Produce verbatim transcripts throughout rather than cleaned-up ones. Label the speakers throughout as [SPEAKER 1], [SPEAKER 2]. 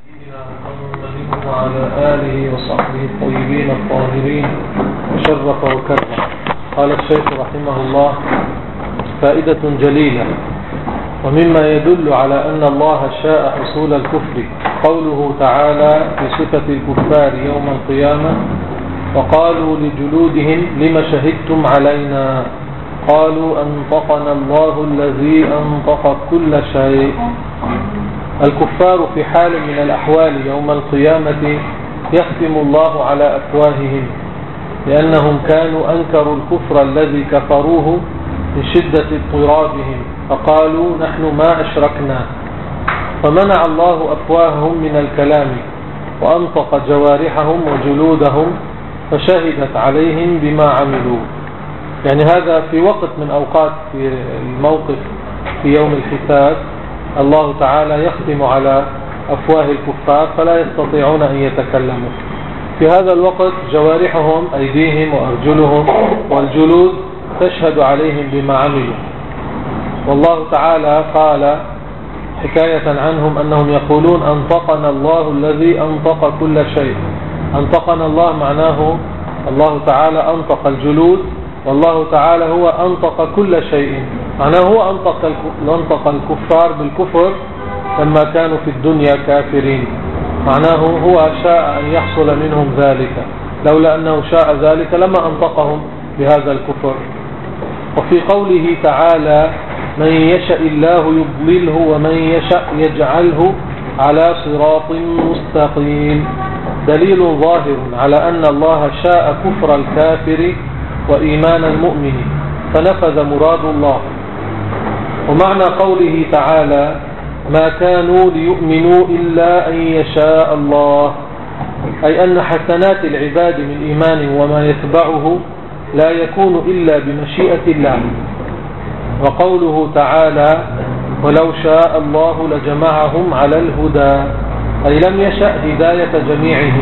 [SPEAKER 1] محمد وعلى آله وصحبه الطيبين الطاهرين وشرف وكرم. قال الشيخ رحمه الله: فائدة جليلة. ومما يدل على أن الله شاء حصول الكفر قوله تعالى في صفة الكفار يوم القيامة: وقالوا لجلودهم لم شهدتم علينا قالوا أنطقنا الله الذي أنطق كل شيء. الكفار في حال من الأحوال يوم القيامة يختم الله على أفواههم، لأنهم كانوا أنكروا الكفر الذي كفروه من شدة اضطرابهم، فقالوا نحن ما أشركنا، فمنع الله أفواههم من الكلام وأنطق جوارحهم وجلودهم فشهدت عليهم بما عملوا. يعني هذا في وقت من أوقات في الموقف في يوم الحساب الله تعالى يختم على أفواه الكفار فلا يستطيعون أن يتكلموا. في هذا الوقت جوارحهم أيديهم وأرجلهم والجلود تشهد عليهم بما عملوا. والله تعالى قال حكاية عنهم أنهم يقولون أنطقنا الله الذي أنطق كل شيء. أنطقنا الله معناه الله تعالى أنطق الجلود، والله تعالى هو أنطق كل شيء، معناه هو أنطق أنطق الكفار بالكفر لما كانوا في الدنيا كافرين، معناه هو شاء أن يحصل منهم ذلك، لولا أنه شاء ذلك لما أنطقهم بهذا الكفر. وفي قوله تعالى: من يشاء الله يضلله ومن يشاء يجعله على صراط مستقيم، دليل ظاهر على أن الله شاء كفر الكافر وإيمان المؤمن فنفذ مراد الله. ومعنى قوله تعالى: ما كانوا ليؤمنوا إلا أن يشاء الله، أي أن حسنات العباد من إيمان وما يتبعه لا يكون إلا بمشيئة الله. وقوله تعالى: ولو شاء الله لجمعهم على الهدى، أي لم يشأ هداية جميعهم.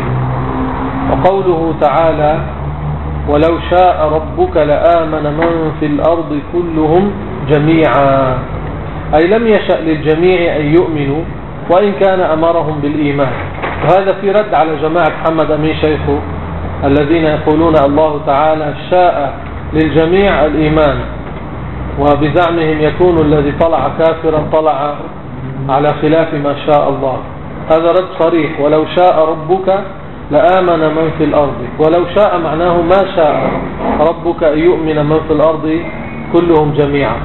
[SPEAKER 1] وقوله تعالى: ولو شاء ربك لآمن من في الأرض كلهم جميعا، أي لم يشأ للجميع أن يؤمنوا وإن كان أمرهم بالإيمان. وهذا في رد على جماعة محمد أمين شيخه الذين يقولون الله تعالى شاء للجميع الإيمان، وبزعمهم يكون الذي طلع كافرا طلع على خلاف ما شاء الله. هذا رد صريح: ولو شاء ربك لآمن من في الأرض. ولو شاء معناه ما شاء ربك أن يؤمن من في الأرض كلهم جميعا،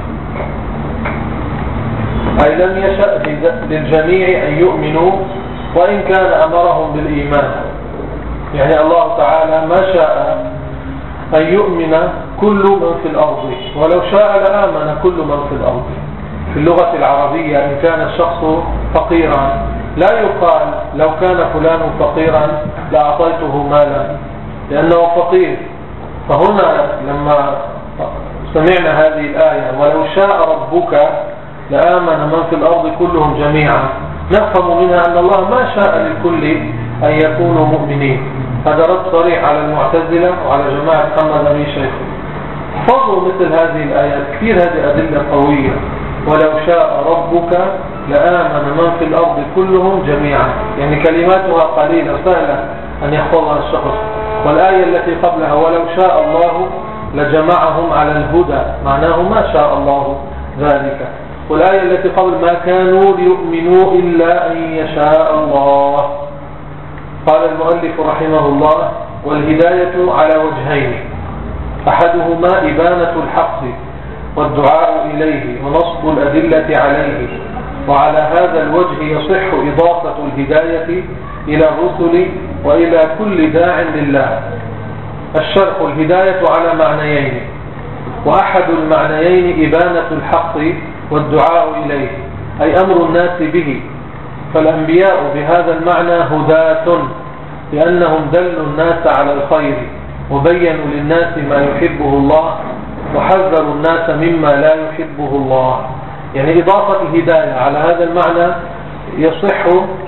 [SPEAKER 1] أي لم يشأ للجميع أن يؤمنوا وإن كان أمرهم بالإيمان. يعني الله تعالى ما شاء أن يؤمن كل من في الأرض، ولو شاء لآمن كل من في الأرض. في اللغة العربية إن كان الشخص فقيرا لا يقال لو كان فلان فقيرا لأعطيته مالا لأنه فقير. فهنا لما سمعنا هذه الآية ولو شاء ربك لآمن من في الأرض كلهم جميعا، نفهم منها أن الله ما شاء للكل أن يكونوا مؤمنين. هذا رد صريح على المعتزلة وعلى جماعة محمد أمين شيخه. فضلوا مثل هذه الآيات كثير، هذه أدلة قوية. ولو شاء ربك لآمن من في الأرض كلهم جميعا، يعني كلماتها قليلة سهلة أن يحفظها الشخص. والآية التي قبلها ولو شاء الله لجمعهم على الهدى، معناه ما شاء الله ذلك. والآية التي قبل ما كانوا ليؤمنوا إلا أن يشاء الله. قال المؤلف رحمه الله: والهداية على وجهين، أحدهما إبانة الحق والدعاء إليه ونصب الأدلة عليه، وعلى هذا الوجه يصح إضافة الهداية إلى الرسل وإلى كل داع لله. الشرح: الهداية على معنيين، وأحد المعنيين إبانة الحق والدعاء إليه، أي أمر الناس به. فالأنبياء بهذا المعنى هداة، لأنهم دلوا الناس على الخير وبينوا للناس ما يحبه الله وحذروا الناس مما لا يحبه الله. يعني إضافة الهداية على هذا المعنى يصح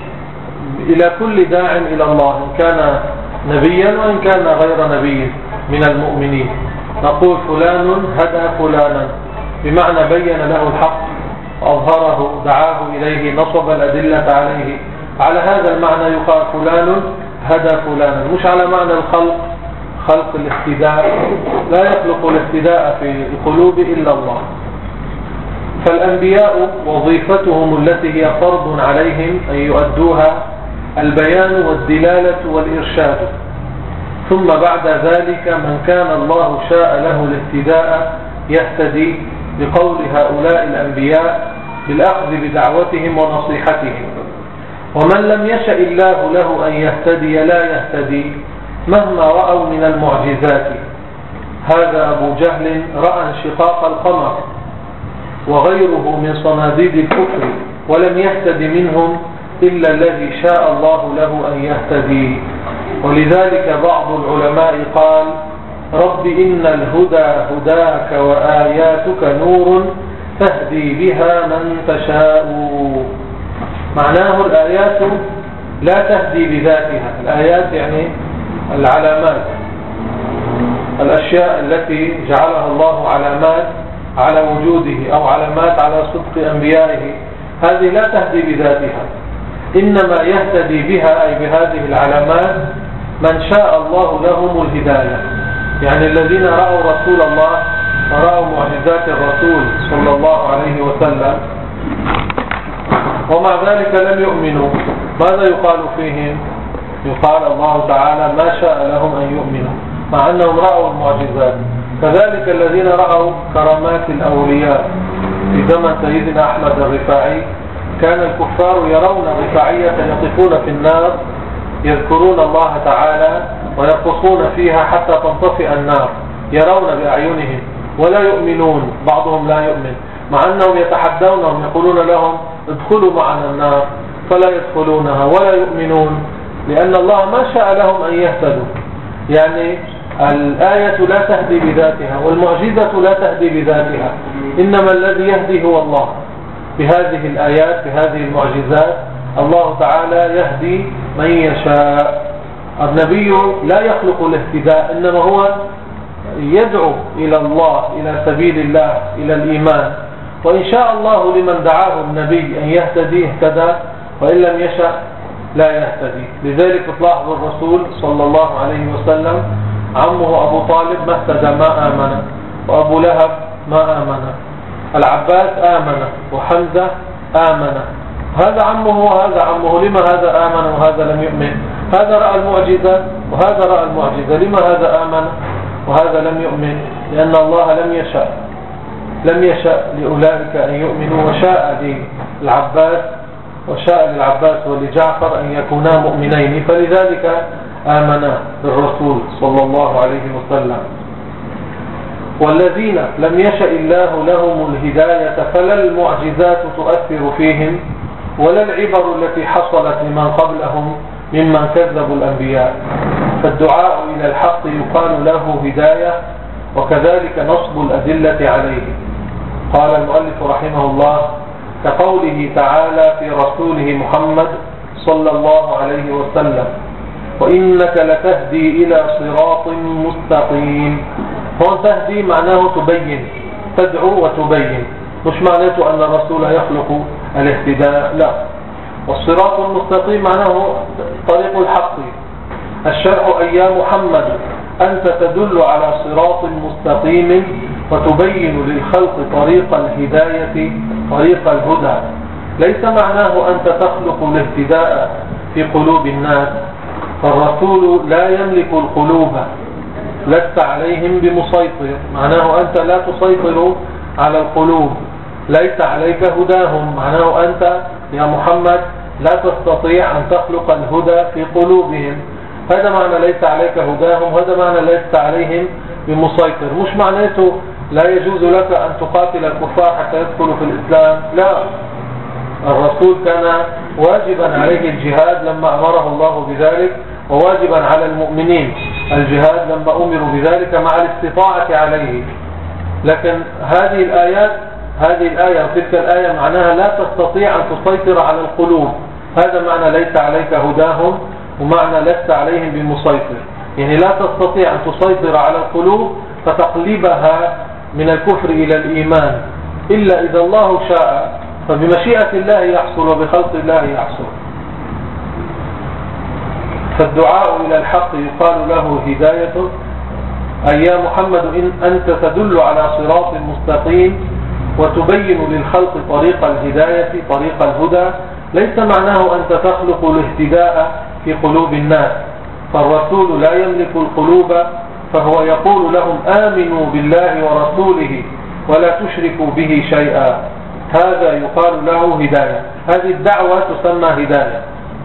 [SPEAKER 1] إلى كل داع إلى الله، إن كان نبيا وإن كان غير نبي من المؤمنين. نقول فلان هدى فلانا، بمعنى بين له الحق وأظهره، دعاه إليه، نصب الأدلة عليه، على هذا المعنى يقال فلان هدى فلانا، مش على معنى الخلق، خلق الاهتداء، لا يخلق الاهتداء في القلوب إلا الله. فالأنبياء وظيفتهم التي هي فرض عليهم أن يؤدوها البيان والدلالة والإرشاد، ثم بعد ذلك من كان الله شاء له الاهتداء يهتدي بقول هؤلاء الأنبياء بالأخذ بدعوتهم ونصيحتهم. ومن لم يشأ الله له أن يهتدي لا يهتدي مهما رأوا من المعجزات. هذا أبو جهل رأى انشقاق القمر وغيره من صناديد الكفر ولم يهتد منهم إلا الذي شاء الله له أن يهتدي. ولذلك بعض العلماء قال: رب إن الهدى هداك وآياتك نور تهدي بها من تشاء. معناه الآيات لا تهدي بذاتها، الآيات يعني العلامات، الأشياء التي جعلها الله علامات على وجوده أو علامات على صدق أنبيائه، هذه لا تهدي بذاتها، إنما يهتدي بها أي بهذه العلامات من شاء الله لهم الهداية. يعني الذين رأوا رسول الله ورأوا معجزات الرسول صلى الله عليه وسلم ومع ذلك لم يؤمنوا، ماذا يقال فيهم؟ يقال الله تعالى ما شاء لهم أن يؤمنوا مع أنهم رأوا المعجزات. كذلك الذين رأوا كرامات الأولياء في زمن سيدنا أحمد الرفاعي، كان الكفار يرون الرفاعية يقفون في النار يذكرون الله تعالى ويقصون فيها حتى تنطفئ النار، يرون بأعينهم ولا يؤمنون، بعضهم لا يؤمن، مع أنهم يتحدونهم يقولون لهم ادخلوا معنا النار فلا يدخلونها ولا يؤمنون، لأن الله ما شاء لهم أن يهتدوا. يعني الآية لا تهدي بذاتها والمعجزة لا تهدي بذاتها، إنما الذي يهدي هو الله. بهذه الآيات بهذه المعجزات الله تعالى يهدي من يشاء. النبي لا يخلق الاهتداء، إنما هو يدعو إلى الله، إلى سبيل الله، إلى الإيمان. وإن شاء الله لمن دعاه النبي أن يهتدي اهتدى، وإن لم يشاء لا يهتدي. لذلك تلاحظ الرسول صلى الله عليه وسلم عمه أبو طالب ما اهتدى ما آمن، وأبو لهب ما آمن، العباس آمن وحمزة آمن. هذا عمه وهذا عمه، لما هذا آمن وهذا لم يؤمن؟ هذا رأى المعجزة وهذا رأى المعجزة، لما هذا آمن وهذا لم يؤمن؟ لأن الله لم يشاء لم يشاء لأولئك أن يؤمنوا، وشاء للعباس وشاء للعباس ولجعفر أن يكونا مؤمنين، فلذلك آمنا بالرسول صلى الله عليه وسلم. والذين لم يشأ الله لهم الهداية فلا المعجزات تؤثر فيهم ولا العبر التي حصلت لمن قبلهم ممن كذبوا الأنبياء. فالدعاء إلى الحق يقال له هداية، وكذلك نصب الأدلة عليه. قال المؤلف رحمه الله: كقوله تعالى في رسوله محمد صلى الله عليه وسلم: وإنك لتهدي إلى صراط مستقيم. هون تهدي معناه تبين، تدعو وتبين، مش معناته أن الرسول يخلق الاهتداء، لا. والصراط المستقيم معناه طريق الحق. الشرع أي يا محمد أنت تدل على صراط مستقيم وتبين للخلق طريق الهداية، طريق الهدى. ليس معناه أنت تخلق الاهتداء في قلوب الناس، فالرسول لا يملك القلوب، لست عليهم بمسيطر، معناه أنت لا تسيطر على القلوب، ليس عليك هداهم، معناه أنت يا محمد لا تستطيع أن تخلق الهدى في قلوبهم. هذا معنى ليس عليك هداهم، هذا معنى ليس عليهم بمسيطر. مش معناته لا يجوز لك أن تقاتل الكفار حتى يدخلوا في الإسلام، لا. الرسول كان واجبا عليه الجهاد لما أمره الله بذلك، وواجبا على المؤمنين الجهاد لما أمروا بذلك مع الاستطاعة عليه. لكن هذه الآيات هذه الآية وتلك الآية معناها لا تستطيع أن تسيطر على القلوب. هذا معنى ليس عليك هداهم، ومعنى لست عليهم بمسيطر. يعني لا تستطيع أن تسيطر على القلوب فتقلبها من الكفر إلى الإيمان إلا إذا الله شاء، فبمشيئة الله يحصل وبخلق الله يحصل. فالدعاء إلى الحق يقال له هداية، أي يا محمد إن أنت تدل على صراط مستقيم وتبين للخلق طريق الهداية طريق الهدى، ليس معناه أنت تخلق الاهتداء في قلوب الناس، فالرسول لا يملك القلوب، فهو يقول لهم آمنوا بالله ورسوله ولا تشركوا به شيئا، هذا يقال له هداية. هذه الدعوة تسمى هداية.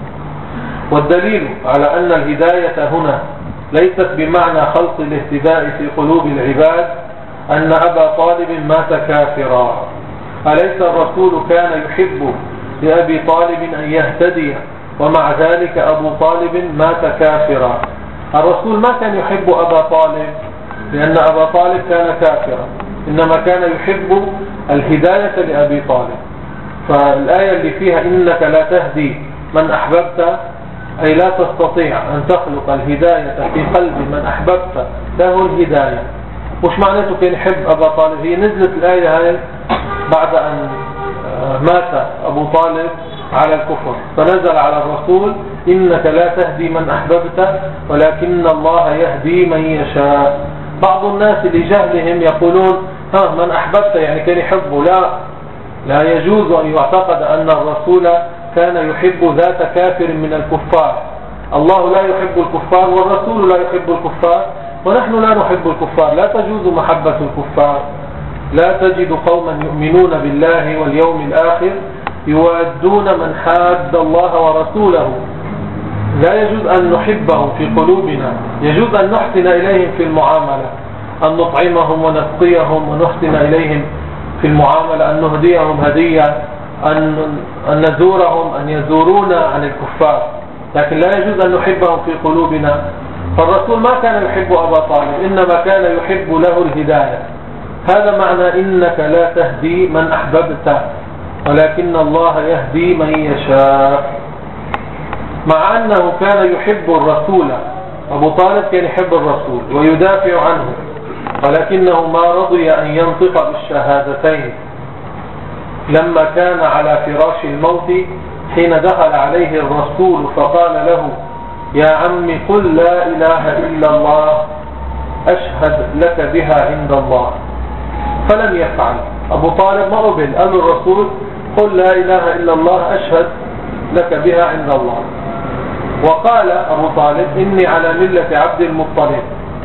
[SPEAKER 1] والدليل على أن الهداية هنا ليست بمعنى خلق الاهتداء في قلوب العباد أن أبا طالب مات كافرا. أليس الرسول كان يحب لأبي طالب أن يهتدي ومع ذلك أبو طالب مات كافرا؟ الرسول ما كان يحب أبا طالب لأن أبا طالب كان كافرا، إنما كان يحب الهداية لأبي طالب. فالآية اللي فيها إنك لا تهدي من أحببت، أي لا تستطيع أن تخلق الهداية في قلب من أحببت له الهداية. مش معناته كان يحب أبا طالب، هي نزلت الآية هاي بعد أن مات أبو طالب على الكفر، فنزل على الرسول إنك لا تهدي من أحببت ولكن الله يهدي من يشاء. بعض الناس لجهلهم يقولون ها من أحببت يعني كان يحبه. لا لا يجوز أن يعتقد أن الرسول كان يحب ذات كافر من الكفار. الله لا يحب الكفار والرسول لا يحب الكفار ونحن لا نحب الكفار، لا تجوز محبة الكفار. لا تجد قوما يؤمنون بالله واليوم الآخر يوادون من حاد الله ورسوله. لا يجوز أن نحبهم في قلوبنا، يجوز أن نحسن إليهم في المعاملة، أن نطعمهم ونسقيهم ونحسن إليهم في المعاملة، أن نهديهم هدية، أن أن نزورهم، أن يزورونا عن الكفار، لكن لا يجوز أن نحبهم في قلوبنا. فالرسول ما كان يحب أبا طالب، إنما كان يحب له الهداية. هذا معنى إنك لا تهدي من أحببت ولكن الله يهدي من يشاء. مع أنه كان يحب الرسول، أبو طالب كان يحب الرسول ويدافع عنه، ولكنه ما رضي أن ينطق بالشهادتين. لما كان على فراش الموت حين دخل عليه الرسول فقال له يا عم قل لا إله إلا الله أشهد لك بها عند الله، فلم يفعل. أبو طالب ما قبل، قال الرسول قل لا إله إلا الله أشهد لك بها عند الله. وقال أبو طالب إني على ملة عبد المطلب.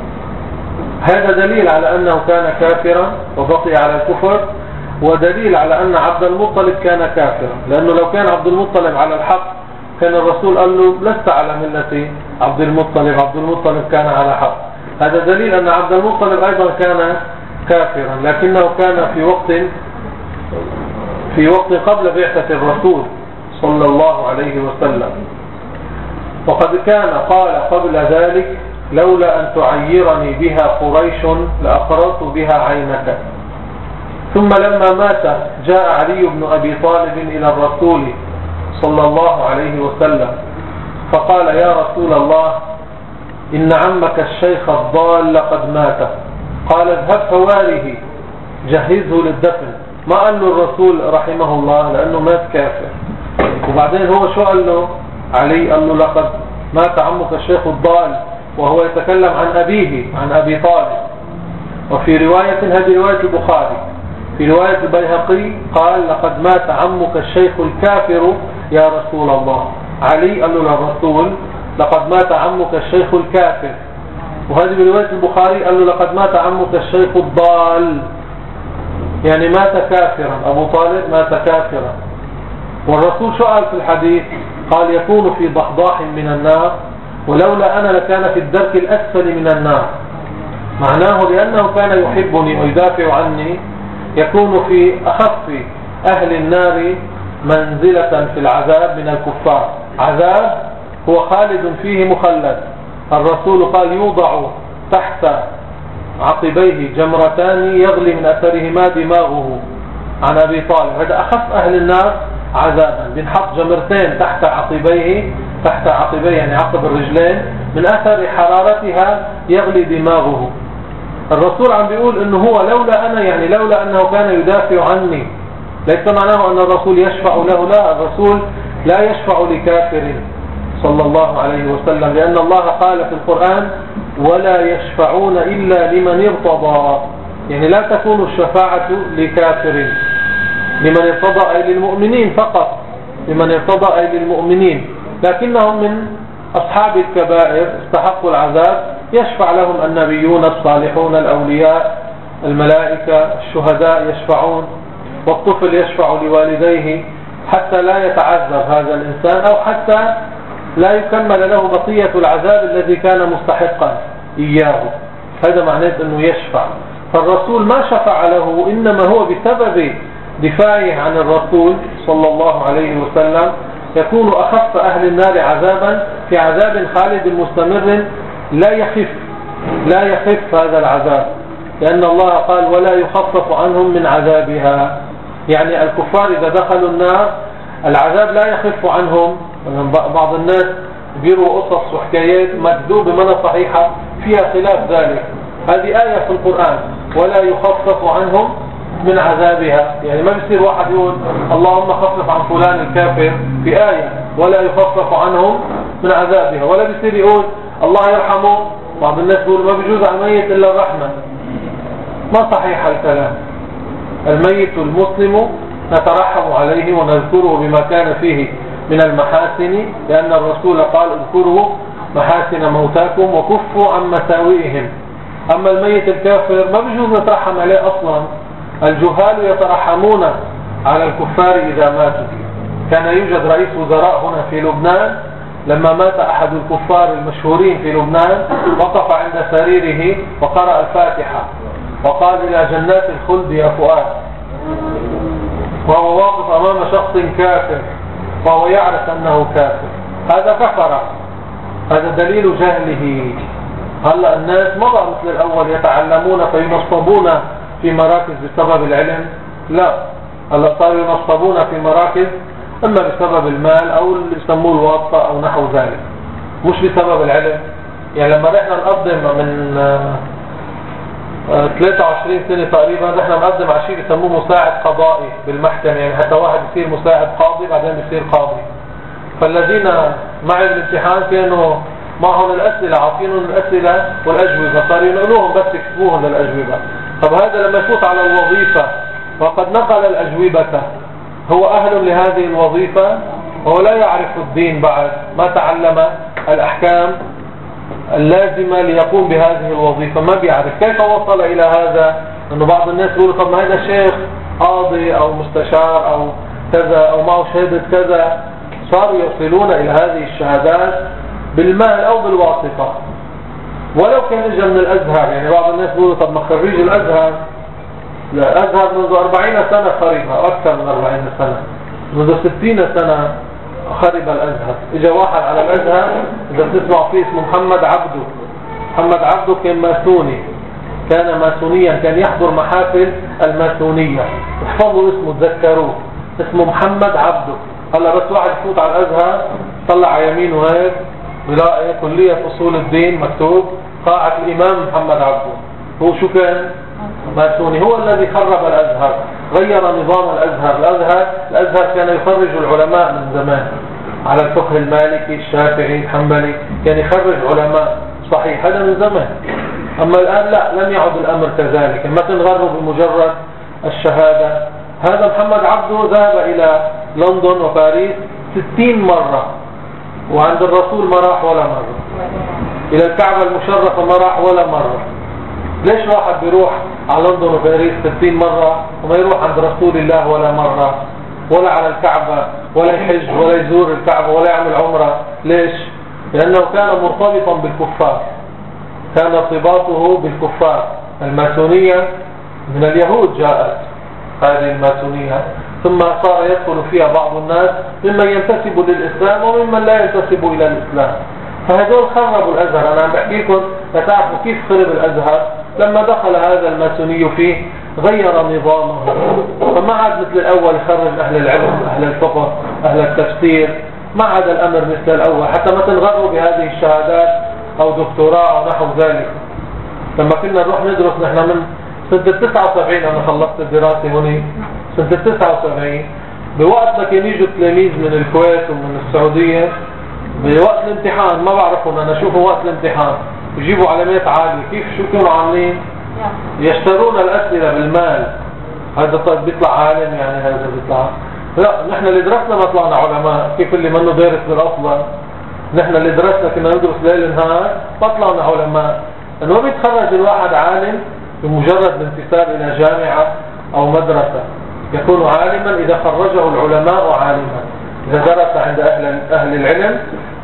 [SPEAKER 1] هذا دليل على أنه كان كافرا وبقي على الكفر، ودليل على أن عبد المطلب كان كافرا، لأنه لو كان عبد المطلب على الحق كان الرسول قال له لست على ملة عبد المطلب، عبد المطلب كان على حق. هذا دليل أن عبد المطلب أيضا كان كافرا، لكنه كان في وقت في وقت قبل بعثة الرسول صلى الله عليه وسلم. وقد كان قال قبل ذلك لولا أن تعيرني بها قريش لأقررت بها عينك. ثم لما مات جاء علي بن أبي طالب إلى الرسول صلى الله عليه وسلم فقال يا رسول الله إن عمك الشيخ الضال قد مات. قال اذهب فواره جهزه للدفن. ما قال له الرسول رحمه الله لأنه مات كافر. وبعدين هو شو قال له علي؟ قال له لقد مات عمك الشيخ الضال، وهو يتكلم عن أبيه عن أبي طالب. وفي رواية، هذه رواية البخاري، في رواية البيهقي قال لقد مات عمك الشيخ الكافر يا رسول الله. علي قال له للرسول لقد مات عمك الشيخ الكافر. وهذه برواية البخاري قال له لقد مات عمك الشيخ الضال، يعني مات كافرا، أبو طالب مات كافرا. والرسول شو قال في الحديث؟ قال يكون في ضحضاح من النار ولولا أنا لكان في الدرك الأسفل من النار. معناه لأنه كان يحبني ويدافع عني يكون في أخف أهل النار منزلة في العذاب من الكفار. عذاب هو خالد فيه مخلد. الرسول قال يوضع تحت عقبيه جمرتان يغلي من أثرهما دماغه عن أبي طالب. هذا أخف أهل النار عذابا، بنحط جمرتين تحت عقبيه، تحت عقبيه يعني عقب الرجلين، من أثر حرارتها يغلي دماغه. الرسول عم بيقول انه هو لولا انا، يعني لولا انه كان يدافع عني، ليس معناه ان الرسول يشفع له، لا، الرسول لا يشفع لكافر، صلى الله عليه وسلم، لأن الله قال في القرآن ولا يشفعون إلا لمن ارتضى، يعني لا تكون الشفاعة لكافر، لمن ارتضى أي للمؤمنين فقط، لمن ارتضى أي للمؤمنين، لكنهم من أصحاب الكبائر استحقوا العذاب يشفع لهم النبيون الصالحون الأولياء الملائكة الشهداء يشفعون، والطفل يشفع لوالديه حتى لا يتعذب هذا الإنسان، أو حتى لا يكمل له بقية العذاب الذي كان مستحقا إياه. هذا معناه أنه يشفع. فالرسول ما شفع له، إنما هو بسبب دفاعه عن الرسول صلى الله عليه وسلم يكون أخف أهل النار عذابا في عذاب خالد مستمر لا يخف لا يخف هذا العذاب، لأن الله قال ولا يخفف عنهم من عذابها، يعني الكفار إذا دخلوا النار العذاب لا يخف عنهم. بعض الناس بيروا قصص وحكايات مكذوبة بمعنى صحيحة فيها خلاف ذلك. هذه آية في القرآن ولا يخفف عنهم من عذابها، يعني ما بيصير واحد يقول اللهم خفف عن فلان الكافر في آية ولا يخفف عنهم من عذابها، ولا بيصير يقول الله يرحمه. بعض الناس يقول ما بيجوز على الميت إلا الرحمة. ما صحيح الكلام. الميت المسلم نترحم عليه ونذكره بما كان فيه من المحاسن، لأن الرسول قال اذكروا محاسن موتاكم وكفوا عن مساوئهم. أما الميت الكافر ما بيجوز نترحم عليه أصلا. الجهال يترحمون على الكفار إذا ماتوا. كان يوجد رئيس وزراء هنا في لبنان، لما مات أحد الكفار المشهورين في لبنان وقف عند سريره وقرأ الفاتحة وقال إلى جنات الخلد يا فؤاد، وهو واقف أمام شخص كافر وهو يعرف أنه كافر. هذا كفر، هذا دليل جهله. هلأ الناس ما بقى مثل الأول يتعلمون فينصبون في مراكز بسبب العلم، لا، هلأ صاروا ينصبون في مراكز إما بسبب المال أو اللي يسموه الواسطة أو نحو ذلك، مش بسبب العلم. يعني لما نحن نقدم من ثلاثة وعشرين سنة تقريبا نحن نقدم على شيء يسموه مساعد قضائي بالمحكمة، يعني حتى واحد يصير مساعد قاضي بعدين يصير قاضي. فالذين معي الامتحان كانوا معهم الأسئلة، عاطينهم الأسئلة والأجوبة، صاروا ينقلوهم بس يكتبوهم للأجوبة. طب هذا لما يفوت على الوظيفة وقد نقل الأجوبة هو أهل لهذه الوظيفة؟ هو لا يعرف الدين بعد، ما تعلم الأحكام اللازمة ليقوم بهذه الوظيفة، ما بيعرف كيف وصل إلى هذا. أنه بعض الناس يقولوا طب ما هذا شيخ قاضي أو مستشار أو كذا أو معه شهادة كذا. صاروا يصلون إلى هذه الشهادات بالمال أو بالواسطة، ولو كان اجى من الأزهر. يعني بعض الناس يقولوا طب ما خريج الأزهر، الأزهر منذ أربعين سنة خربها، أكثر من أربعين سنة، منذ ستين سنة خرب الأزهر. اجى واحد على الأزهر إذا تسمع فيه اسمه محمد عبده. محمد عبده كان ماسوني، كان ماسونيا، كان يحضر محافل الماسونية. احفظوا اسمه، تذكروه، اسمه محمد عبده. هلا بس واحد يفوت على الأزهر طلع على يمينه هيك بلاقي كلية أصول الدين مكتوب قاعة الإمام محمد عبده. هو شو كان؟ ماسوني. هو الذي خرب الأزهر، غير نظام الأزهر. الأزهر الأزهر كان يخرج العلماء من زمان على الفقه المالكي الشافعي الحنبلي، كان يخرج علماء صحيح، هذا من زمان. أما الآن لا، لم يعد الأمر كذلك، ما تنغروا بمجرد الشهادة. هذا محمد عبده ذهب إلى لندن وباريس ستين مرة، وعند الرسول ما راح ولا مرة. إلى الكعبة المشرفة ما راح ولا مرة. ليش واحد بيروح على لندن وباريس ستين مرة وما يروح عند رسول الله ولا مرة، ولا على الكعبة، ولا يحج ولا يزور الكعبة ولا يعمل عمرة؟ ليش؟ لأنه كان مرتبطا بالكفار، كان ارتباطه بالكفار. الماسونية من اليهود جاءت هذه الماسونية، ثم صار يدخل فيها بعض الناس ممن ينتسب للإسلام وممن لا ينتسب إلى الإسلام. فهذول خربوا الأزهر. أنا عم بحكي لكم لتعرفوا كيف خرب الأزهر. لما دخل هذا الماسوني فيه غير نظامه، فما عاد مثل الأول يخرج أهل العلم، أهل الفقه، أهل التفسير. ما عاد الأمر مثل الأول، حتى ما تنغروا بهذه الشهادات أو دكتوراه أو نحو ذلك. لما كنا نروح ندرس نحن من سنة تسعة وسبعين، أنا خلصت الدراسة هوني سنة تسعة وسبعين، بوقت ما كان يجوا تلاميذ من الكويت ومن السعودية بوقت الامتحان ما بعرفهم أنا، شوفوا وقت الامتحان يجيبوا علامات عالية، كيف شو كانوا عاملين؟ يشترون الأسئلة بالمال. هذا طيب بيطلع عالم يعني؟ هذا بيطلع لا. نحن اللي درسنا ما طلعنا علماء، كيف اللي منه دارس بالأصل؟ نحن اللي درسنا كنا ندرس ليل نهار ما طلعنا علماء. انه بيتخرج الواحد عالم بمجرد الانتساب الى جامعة او مدرسة، يكون عالما اذا خرجه العلماء عالما. اذا درس عند اهل اهل العلم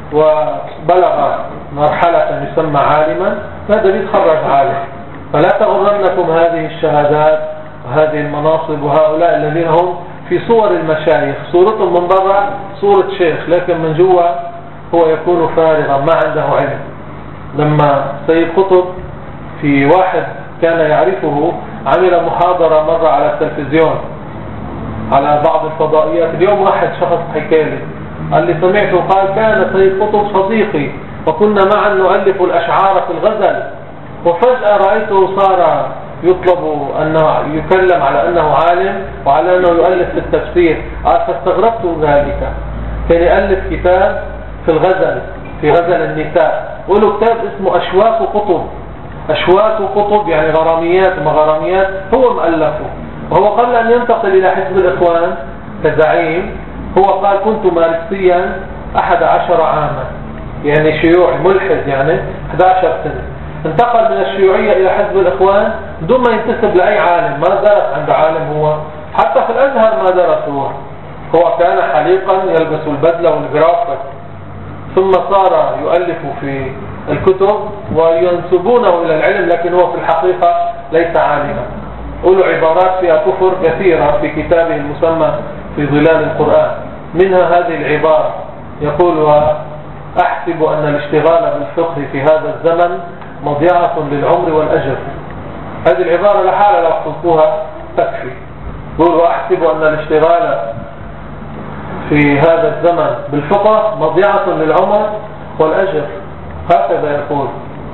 [SPEAKER 1] وبلغ مرحلة يسمى عالما هذا بيتخرج عالم. فلا تغرنكم هذه الشهادات وهذه المناصب وهؤلاء الذين هم في صور المشايخ، صورتهم من برا صورة شيخ لكن من جوا هو يكون فارغا ما عنده علم. لما سيد قطب في واحد كان يعرفه عمل محاضرة مرة على التلفزيون على بعض الفضائيات، اليوم واحد شخص حكى لي قال لي سمعته قال كان سيد قطب صديقي وكنا معا نؤلف الأشعار في الغزل، وفجأة رأيته صار يطلب أنه يكلم على أنه عالم وعلى أنه يؤلف في التفسير. قال فاستغربت ذلك. كان يؤلف كتاب في الغزل، في غزل النساء، وله كتاب اسمه أشواك قطب. أشواك قطب يعني غراميات ومغراميات، هو مؤلفه. وهو قبل أن ينتقل إلى حزب الإخوان كزعيم هو قال كنت ماركسيا أحد عشر عاما، يعني شيوعي ملحد يعني أحد عشر سنة. انتقل من الشيوعية إلى حزب الإخوان دون ما ينتسب لأي عالم، ما درس عند عالم هو، حتى في الأزهر ما درس هو. هو كان حليقا يلبس البدلة والجرافة، ثم صار يؤلف في الكتب وينسبونه إلى العلم لكن هو في الحقيقة ليس عالما. قولوا عبارات فيها كفر كثيرة في كتابه المسمى في ظلال القرآن، منها هذه العبارة يقول وأحسب أن الاشتغال بالفقه في هذا الزمن مضيعة للعمر والأجر. هذه العبارة لحالة لو حفظتوها تكفي. يقول وأحسب أن الاشتغال في هذا الزمن بالفقه مضيعة للعمر والأجر، هكذا يقول.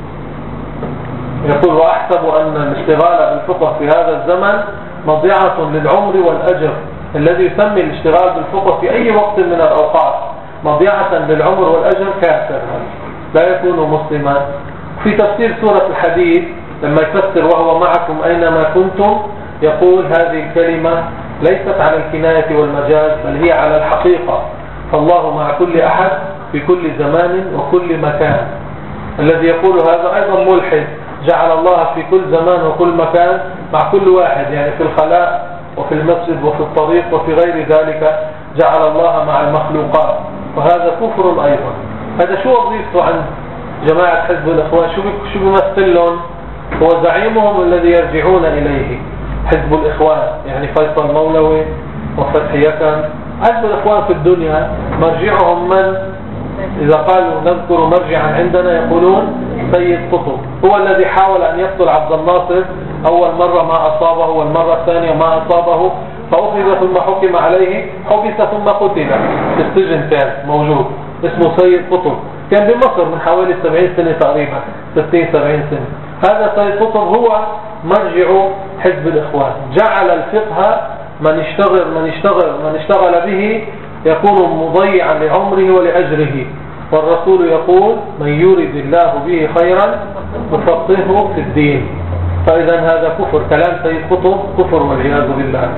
[SPEAKER 1] يقول وأحسب أن الاشتغال بالفقه في هذا الزمن مضيعة للعمر والأجر. الذي يسمي الاشتغال بالفقه في أي وقت من الأوقات مضيعة للعمر والأجر كافر، لا يكون مسلما. في تفسير سورة الحديد لما يفسر وهو معكم أينما كنتم يقول هذه الكلمة ليست على الكناية والمجاز بل هي على الحقيقة، فالله مع كل أحد في كل زمان وكل مكان. الذي يقول هذا أيضا ملحد، جعل الله في كل زمان وكل مكان مع كل واحد، يعني في الخلاء وفي المسجد وفي الطريق وفي غير ذلك جعل الله مع المخلوقات، وهذا كفر أيضا. هذا شو وظيفته عند جماعة حزب الإخوان؟ شو شو بيمثل لهم؟ هو زعيمهم الذي يرجعون إليه، حزب الإخوان يعني فيصل مولوي وفتح يكن. حزب الإخوان في الدنيا مرجعهم من؟ إذا قالوا نذكر مرجعا عندنا يقولون سيد قطب. هو الذي حاول أن يقتل عبد الناصر أول مرة ما أصابه، والمرة الثانية ما أصابه، فأخذ ثم حكم عليه، حبس ثم قتل في السجن، كان موجود اسمه سيد قطب، كان بمصر من حوالي سبعين سنة تقريبا، ستين سبعين سنة. هذا سيد قطب هو مرجع حزب الإخوان. جعل الفقه من اشتغل من اشتغل من اشتغل به يكون مضيعا لعمره ولأجره، والرسول يقول من يريد الله به خيرا يفقهه في الدين. فإذا هذا كفر، كلام سيد قطب كفر والعياذ بالله.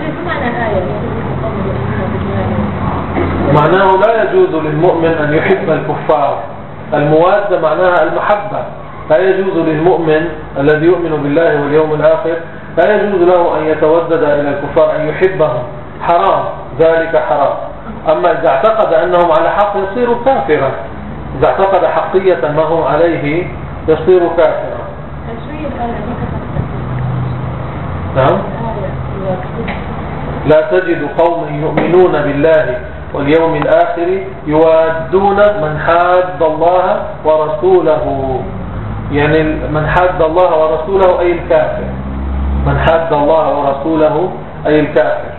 [SPEAKER 1] معناه لا يجوز للمؤمن أن يحب الكفار. الموادة معناها المحبة. لا يجوز للمؤمن الذي يؤمن بالله واليوم الآخر لا يجوز له أن يتودد إلى الكفار، أن يحبهم، حرام، ذلك حرام. أما إذا اعتقد أنهم على حق يصير كافرا، إذا اعتقد حقية ما هم عليه يصير كافرا. نعم. لا تجد قوم يؤمنون بالله واليوم الآخر يوادون من حاد الله ورسوله، يعني من حاد الله ورسوله أي الكافر، من حاد الله ورسوله أي الكافر.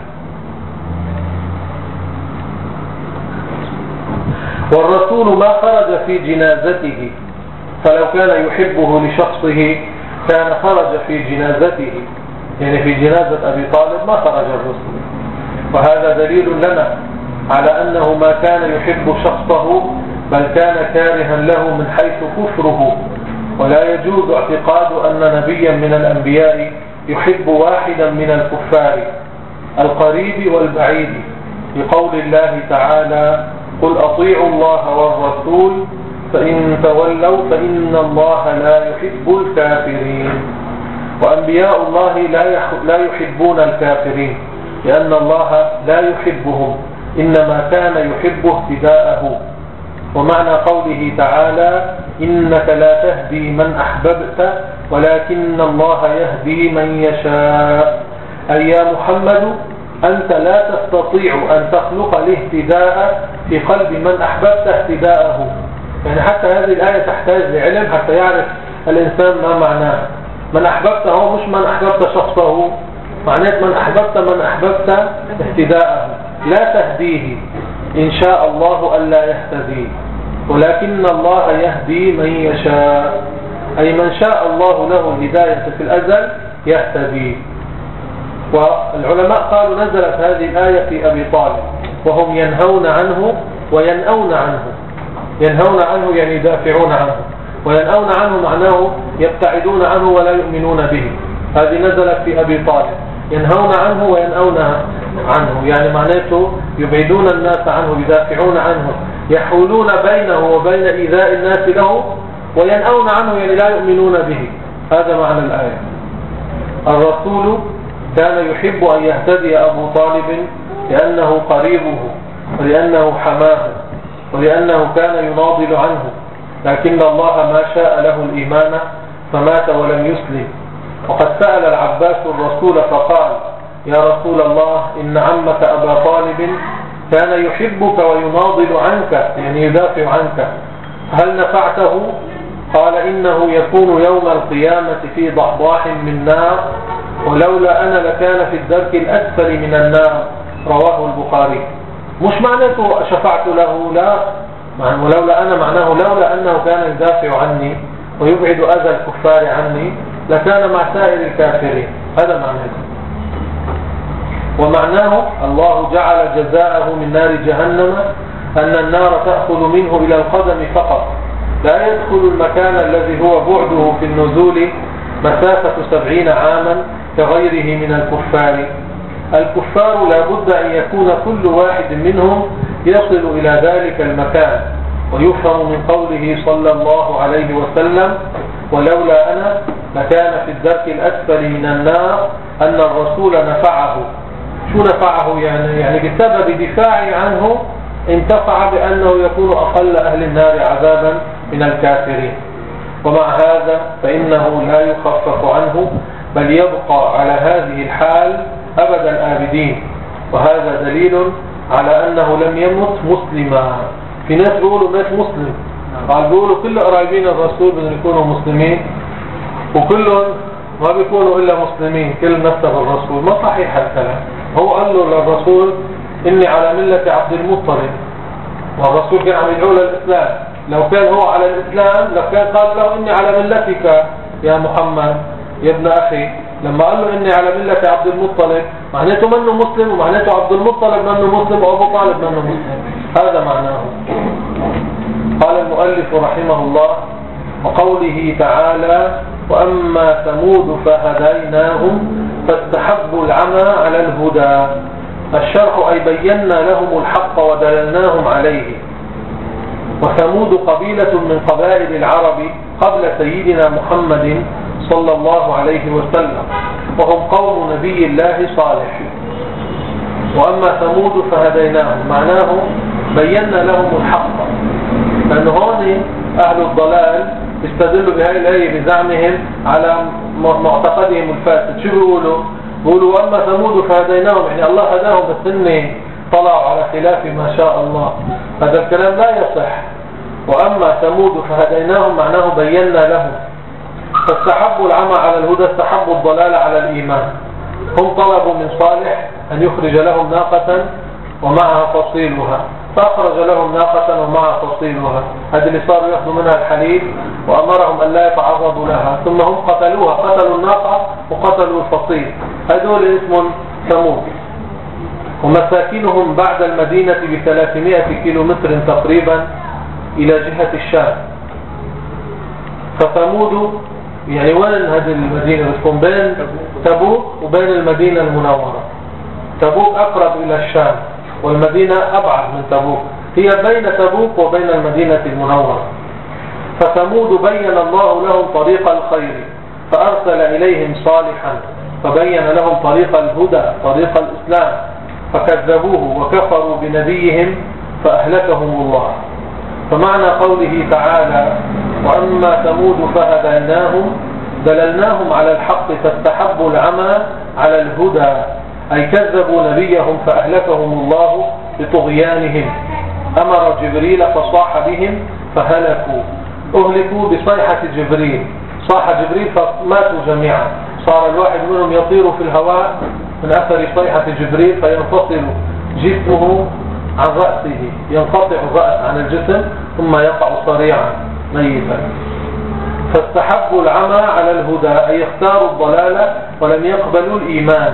[SPEAKER 1] والرسول ما خرج في جنازته، فلو كان يحبه لشخصه كان خرج في جنازته، يعني في جنازة أبي طالب ما خرج الرسول. وهذا دليل لنا على أنه ما كان يحب شخصه بل كان كارها له من حيث كفره. ولا يجوز اعتقاد أن نبيا من الأنبياء يحب واحدا من الكفار القريب والبعيد، بقول الله تعالى: قل أطيعوا الله والرسول فإن تولوا فإن الله لا يحب الكافرين. وأنبياء الله لا يحبون الكافرين لأن الله لا يحبهم، إنما كان يحب اهتداءه. ومعنى قوله تعالى: إنك لا تهدي من أحببت ولكن الله يهدي من يشاء، أي يا محمد أنت لا تستطيع أن تخلق الاهتداء في قلب من أحببت اهتداءه. يعني حتى هذه الآية تحتاج لعلم حتى يعرف الإنسان ما معناها. من أحببته مش من أحببت شخصه، معناه من أحببت من أحببت اهتداءه. لا تهديه إن شاء الله ألا يهتدي، ولكن الله يهدي من يشاء، أي من شاء الله له الهداية في الأزل يهتدي. والعلماء قالوا نزلت هذه الآية في أبي طالب وهم ينهون عنه وينأون عنه. ينهون عنه يعني يدافعون عنه، وينأون عنه معناه يبتعدون عنه ولا يؤمنون به. هذه نزلت في أبي طالب، ينهون عنه وينأون عنه يعني معناته يبعدون الناس عنه، يدافعون عنه، يحولون بينه وبين إيذاء الناس له، وينأون عنه يعني لا يؤمنون به. هذا معنى الآية. الرسول كان يحب أن يهتدي أبو طالب لأنه قريبه ولأنه حماه ولأنه كان يناضل عنه، لكن الله ما شاء له الإيمان فمات ولم يسلم. وقد سأل العباس الرسول فقال: يا رسول الله إن عمك أبا طالب كان يحبك ويناضل عنك يعني يدافع عنك، هل نفعته؟ قال: إنه يكون يوم القيامة في ضحضاح من نار، ولولا أنا لكان في الدرك الأسفل من النار. رواه البخاري. مش معناته شفعت له، لا، ولولا أنا معناه لولا أنه كان يدافع عني ويبعد أذى الكفار عني لكان مع سائر الكافرين. هذا معناه. ومعناه الله جعل جزاءه من نار جهنم أن النار تأخذ منه إلى القدم فقط، لا يدخل المكان الذي هو بعده في النزول مسافة سبعين عاما كغيره من الكفار. الكفار لا بد أن يكون كل واحد منهم يصل إلى ذلك المكان. ويفهم من قوله صلى الله عليه وسلم: ولولا أنا لكان في الدرك الأسفل من النار، أن الرسول نفعه. شو نفعه يعني؟ يعني بسبب دفاعه عنه انتفع بأنه يكون أقل أهل النار عذابا من الكافرين. ومع هذا فإنه لا يخفف عنه بل يبقى على هذه الحال أبد الآبدين. وهذا دليل على أنه لم يمت مسلما. في ناس بيقولوا مات مسلم، قال بيقولوا كل قرايبين الرسول بدهم يكونوا مسلمين وكلهم ما بيكونوا إلا مسلمين، كل نفسه الرسول. ما صحيح الكلام. هو قال له للرسول: إني على ملة عبد المطلب، والرسول كان عم يدعو للإسلام. لو كان هو على الإسلام لكان قال له: إني على ملتك يا محمد يا ابن أخي. لما قال له إني على ملة عبد المطلب معناته منه مسلم، ومعناته عبد المطلب منه مسلم، وأبو طالب منه مسلم. هذا معناه. قال المؤلف رحمه الله: وقوله تعالى: وأما ثمود فهديناهم فاستحبوا العمى على الهدى. الشرح أي بينا لهم الحق ودللناهم عليه. وثمود قبيلة من قبائل العرب قبل سيدنا محمد صلى الله عليه وسلم، وهم قوم نبي الله صالح. وأما ثمود فهديناهم معناه بينا لهم الحق، لأن هون أهل الضلال استدلوا بهذه الآية بزعمهم على معتقدهم الفاسد. شو بيقولوا؟ بيقولوا: وأما ثمود فهديناهم يعني الله هداهم بس إني طلعوا على خلاف ما شاء الله. هذا الكلام لا يصح. وأما ثمود فهديناهم معناه بينا لهم، فاستحبوا العمى على الهدى، استحبوا الضلال على الإيمان. هم طلبوا من صالح أن يخرج لهم ناقة ومعها فصيلها، فأخرج لهم ناقة ومعها فصيلها. هذه اللي صاروا يأخذوا منها الحليب، وأمرهم أن لا يتعرضوا لها، ثم هم قتلوها، قتلوا الناقة وقتلوا الفصيل. هذول اسم ثمود. ومساكنهم بعد المدينة بثلاثمائة كيلو متر تقريبا إلى جهة الشام. فثمود يعني وين هذه المدينة؟ بتكون بين تبوك وبين المدينة المنورة. تبوك أقرب إلى الشام والمدينة أبعد من تبوك، هي بين تبوك وبين المدينة المنورة. فثمود بين الله لهم طريق الخير فأرسل إليهم صالحا فبين لهم طريق الهدى طريق الإسلام فكذبوه وكفروا بنبيهم فأهلكهم الله. فمعنى قوله تعالى وأما ثمود فهديناهم دللناهم على الحق فاستحبوا العمى على الهدى، أي كذبوا نبيهم فأهلكهم الله بطغيانهم. أمر جبريل فصاح بهم فهلكوا، أهلكوا بصيحة جبريل، صاح جبريل فماتوا جميعا، صار الواحد منهم يطير في الهواء من أثر صيحة جبريل فينفصل جسمه عن رأسه، ينقطع الرأس عن الجسم ثم يقع صريعا ميتا. فاستحبوا العمى على الهدى أي اختاروا الضلالة ولم يقبلوا الإيمان.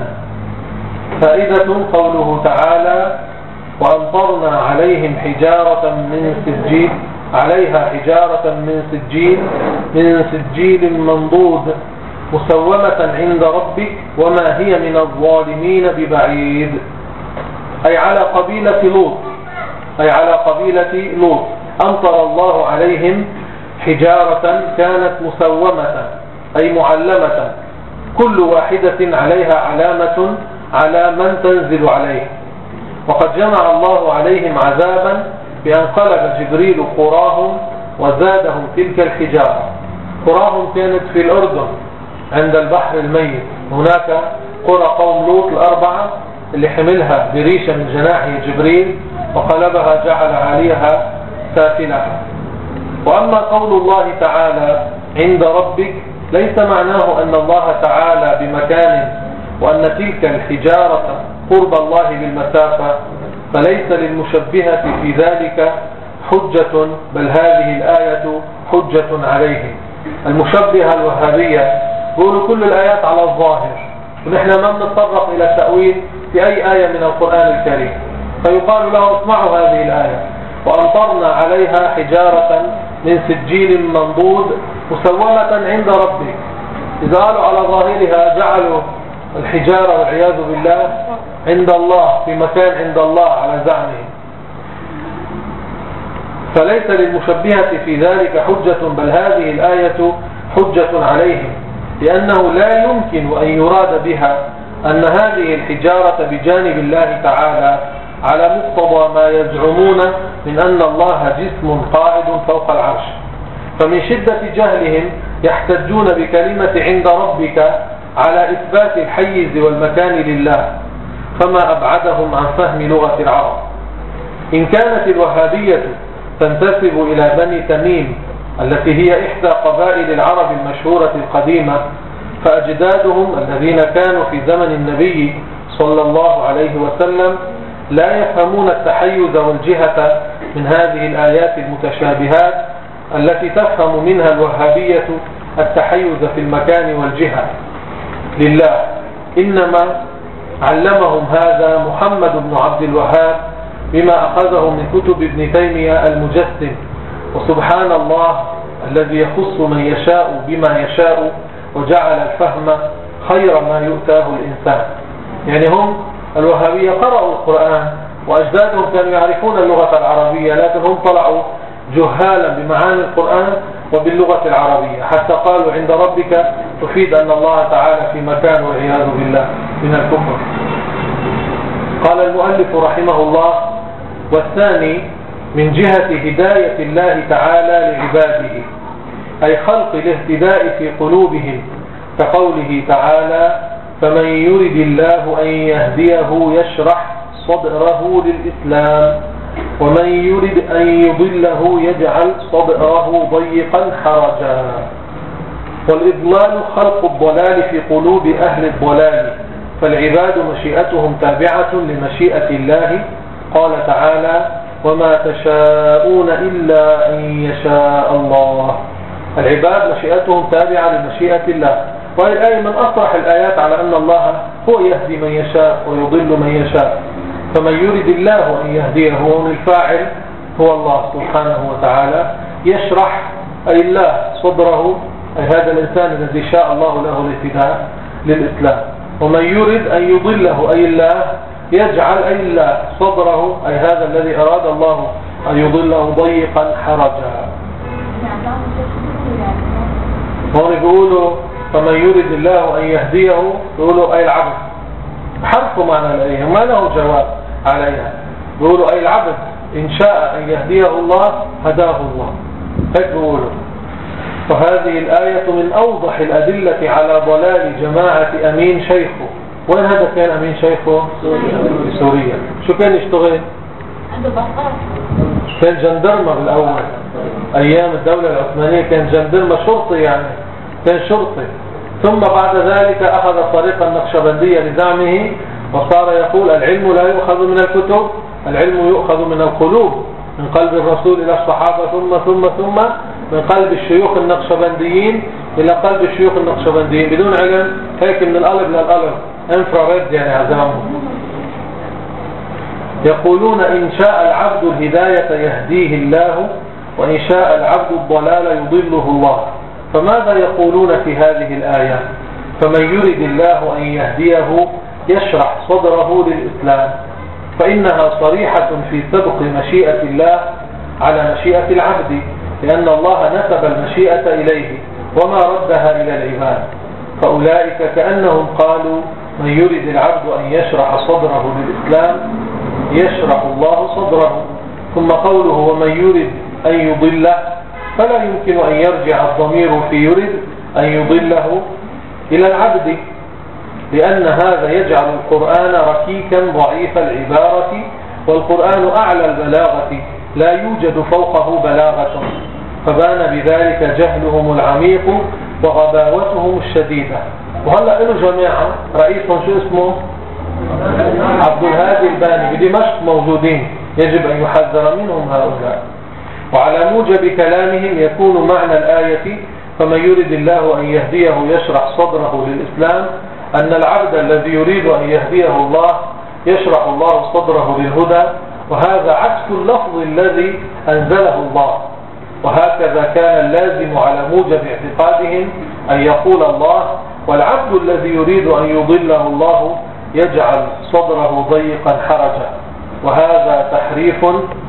[SPEAKER 1] فائدة قوله تعالى وأمطرنا عليهم حجارة من سجيل عليها حجارة من سجيل من سجيل منضود مسومة عند ربك وما هي من الظالمين ببعيد، أي على قبيلة لوط أي على قبيلة لوط أمطر الله عليهم حجارة كانت مسومة أي معلمة، كل واحدة عليها علامة على من تنزل عليه. وقد جمع الله عليهم عذابا بأن قلب جبريل قراهم وزادهم تلك الحجارة. قراهم كانت في الأردن عند البحر الميت، هناك قرى قوم لوط الأربعة اللي حملها بريشة من جناحه جبريل وقلبها جعل عليها سافلها. وأما قول الله تعالى عند ربك ليس معناه أن الله تعالى بمكان وأن تلك الحجارة قرب الله بالمسافة، فليس للمشبهة في ذلك حجة، بل هذه الآية حجة عليهم. المشبهة الوهابية يقولوا كل الآيات على الظاهر ونحن ما بنتطرق إلى التأويل في أي آية من القرآن الكريم، فيقال له اسمعوا هذه الآية وأمطرنا عليها حجارة من سجيل منضود مسومة عند ربك. إذا قالوا على ظاهرها جعلوا الحجارة والعياذ بالله عند الله في مكان عند الله على زعمهم، فليس للمشبهة في ذلك حجة، بل هذه الآية حجة عليهم، لأنه لا يمكن أن يراد بها أن هذه الحجارة بجانب الله تعالى على مقتضى ما يزعمون من أن الله جسم قاعد فوق العرش. فمن شدة جهلهم يحتجون بكلمة عند ربك على إثبات الحيز والمكان لله، فما أبعدهم عن فهم لغة العرب. إن كانت الوهابية تنتسب إلى بني تميم التي هي إحدى قبائل العرب المشهورة القديمة، فأجدادهم الذين كانوا في زمن النبي صلى الله عليه وسلم لا يفهمون التحيز والجهة من هذه الآيات المتشابهات التي تفهم منها الوهابية التحيز في المكان والجهة لله، إنما علمهم هذا محمد بن عبد الوهاب بما أخذه من كتب ابن تيمية المجسم. وسبحان الله الذي يخص من يشاء بما يشاء وجعل الفهم خير ما يؤتاه الإنسان. يعني هم الوهابية قرأوا القرآن وأجدادهم كانوا يعرفون اللغة العربية، لكن هم طلعوا جهالا بمعاني القرآن وباللغة العربية، حتى قالوا عند ربك تفيد أن الله تعالى في مكان والعياذ بالله من الكفر. قال المؤلف رحمه الله: والثاني من جهة هداية الله تعالى لعباده، أي خلق الاهتداء في قلوبهم، كقوله تعالى: فمن يرد الله أن يهديه يشرح صدره للإسلام ومن يرد أن يضله يجعل صدره ضيقا حرجا. والإضلال خلق الضلال في قلوب أهل الضلال، فالعباد مشيئتهم تابعة لمشيئة الله. قال تعالى: وما تشاءون إلا أن يشاء الله. العباد مشيئتهم تابعة لمشيئة الله، وهي الآية من أصرح الآيات على أن الله هو يهدي من يشاء ويضل من يشاء. فمن يرد الله أن يهديه هو الفاعل هو الله سبحانه وتعالى، يشرح أي الله صدره، أي هذا الإنسان الذي شاء الله له الاهتداء للإسلام. ومن يرد أن يضله أي الله يجعل أي الله صدره، أي هذا الذي أراد الله أن يضله ضيقا حرجا. هون بيقولوا فمن يرد الله أن يهديه، بيقولوا أي العبد، حرف معنى الآية ما له جواب عليها، بيقولوا أي العبد إن شاء أن يهديه الله هداه الله، هيك بيقولوا. فهذه الآية من أوضح الأدلة على ضلال جماعة أمين شيخه. وين هذا كان أمين شيخه؟ في سوريا. شو كان يشتغل؟ كان جندرمة بالأول أيام الدولة العثمانية، كان جندرمة شرطي، يعني كان شرطي. ثم بعد ذلك أخذ طريق النقشبندية لزعمه، وصار يقول العلم لا يؤخذ من الكتب، العلم يؤخذ من القلوب، من قلب الرسول إلى الصحابة، ثم ثم ثم من قلب الشيوخ النقشبنديين إلى قلب الشيوخ النقشبنديين، بدون علم، هيك من القلب للقلب، انفراريد يعني عزامهم. يقولون إن شاء العبد الهداية يهديه الله، وإن شاء العبد الضلال يضله الله. فماذا يقولون في هذه الآية؟ فمن يرد الله أن يهديه يشرح صدره للإسلام، فإنها صريحة في سبق مشيئة الله على مشيئة العبد، لأن الله نسب المشيئة إليه وما ردها إلى العباد. فأولئك كأنهم قالوا من يرد العبد أن يشرح صدره للإسلام يشرح الله صدره. ثم قوله ومن يرد أن يضله، فلا يمكن أن يرجع الضمير في يرد أن يضله إلى العبد، لأن هذا يجعل القرآن ركيكا ضعيف العبارة، والقرآن أعلى البلاغة لا يوجد فوقه بلاغة، فبان بذلك جهلهم العميق وغباوتهم الشديدة. وهلأ له جماعة رئيسهم شو اسمه؟ عبد الهادي الباني بدمشق موجودين، يجب أن يحذر منهم هؤلاء. وعلى موجب كلامهم يكون معنى الآية فمن يرد الله أن يهديه يشرح صدره للإسلام أن العبد الذي يريد أن يهديه الله يشرح الله صدره للهدى، وهذا عكس اللفظ الذي أنزله الله. وهكذا كان اللازم على موجب اعتقادهم أن يقول الله والعبد الذي يريد أن يضله الله يجعل صدره ضيقا حرجا، وهذا تحريف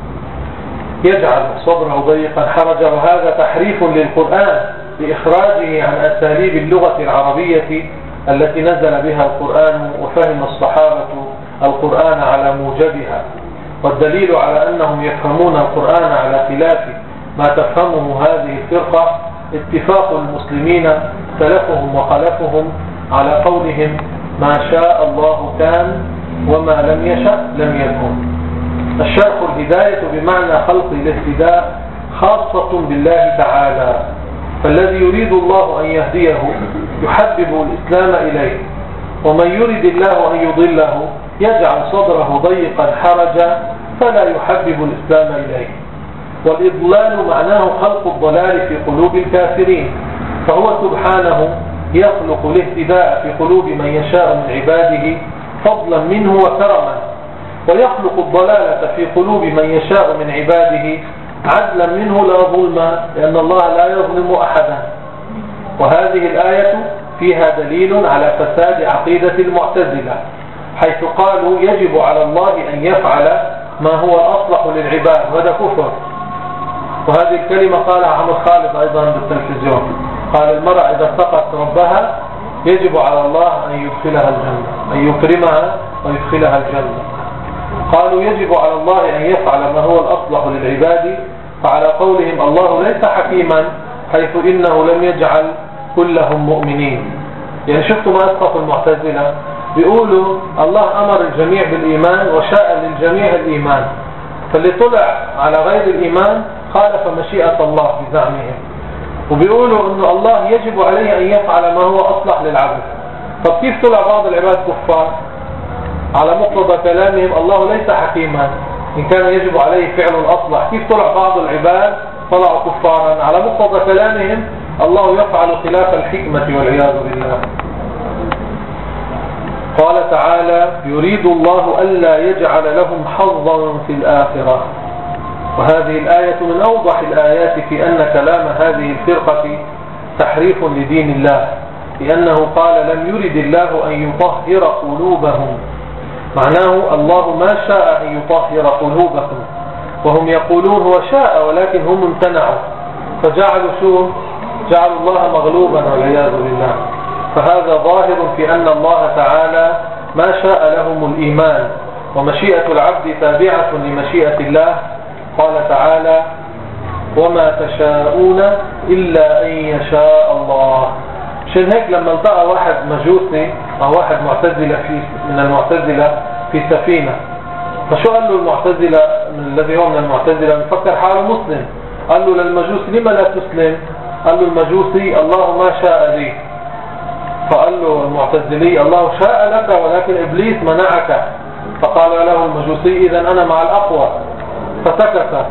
[SPEAKER 1] يجعل صدره ضيقا حرجا وهذا تحريف للقرآن لإخراجه عن أساليب اللغة العربية التي نزل بها القرآن، وفهم الصحابة القرآن على موجبها. والدليل على أنهم يفهمون القرآن على خلاف ما تفهمه هذه الفرقة اتفاق المسلمين سلفهم وخلفهم على قولهم ما شاء الله كان وما لم يشأ لم يكن. الشرح الهداية بمعنى خلق الاهتداء خاصة بالله تعالى، فالذي يريد الله أن يهديه يحبب الإسلام إليه، ومن يريد الله أن يضله يجعل صدره ضيقا حرجا فلا يحبب الإسلام إليه. والإضلال معناه خلق الضلال في قلوب الكافرين، فهو سبحانه يخلق الاهتداء في قلوب من يشاء من عباده فضلا منه وكرما، ويخلق الضلالة في قلوب من يشاء من عباده عدلا منه لا ظلم، لأن الله لا يظلم أحدا. وهذه الآية فيها دليل على فساد عقيدة المعتزلة، حيث قالوا يجب على الله أن يفعل ما هو الأصلح للعباد، وهذا كفر. وهذه الكلمة قالها عمر خالد أيضا بالتلفزيون، قال المرأة إذا اتقت ربها يجب على الله أن يدخلها الجنة، أن يكرمها ويدخلها الجنة. قالوا يجب على الله أن يفعل ما هو الأصلح للعباد، فعلى قولهم الله ليس حكيما حيث إنه لم يجعل كلهم مؤمنين. يعني شفتوا ما أسقط المعتزلة، بيقولوا الله أمر الجميع بالإيمان وشاء للجميع الإيمان، فاللي طلع على غير الإيمان خالف مشيئة الله بزعمهم. وبيقولوا أنه الله يجب عليه أن يفعل ما هو أصلح للعبد. فكيف طلع بعض العباد كفار؟ على مقتضى كلامهم الله ليس حكيما، إن كان يجب عليه فعل الأصلح، كيف طلع بعض العباد طلعوا كفارا؟ على مقتضى كلامهم الله يفعل خلاف الحكمة والعياذ بالله. قال تعالى يريد الله ألا يجعل لهم حظا في الآخرة، وهذه الآية من أوضح الآيات في أن كلام هذه الفرقة تحريف لدين الله، لأنه قال لم يرد الله أن يطهر قلوبهم، معناه الله ما شاء أن يطهر قلوبهم، وهم يقولون هو شاء ولكن هم امتنعوا، فجعلوا شو جعلوا الله مغلوبا والعياذ بالله. فهذا ظاهر في أن الله تعالى ما شاء لهم الإيمان، ومشيئة العبد تابعة لمشيئة الله. قال تعالى وما تشاءون إلا أن يشاء الله. عشان هيك لما التقى واحد مجوسي أو واحد معتزلة في من المعتزلة في سفينة، فشو قال له المعتزلة من الذي هو من المعتزلة مفكر حاله مسلم، قال له للمجوسي لما لا تسلم؟ قال له المجوسي الله ما شاء لي. فقال له المعتزلي الله شاء لك ولكن إبليس منعك. فقال له المجوسي إذن أنا مع الأقوى. فسكت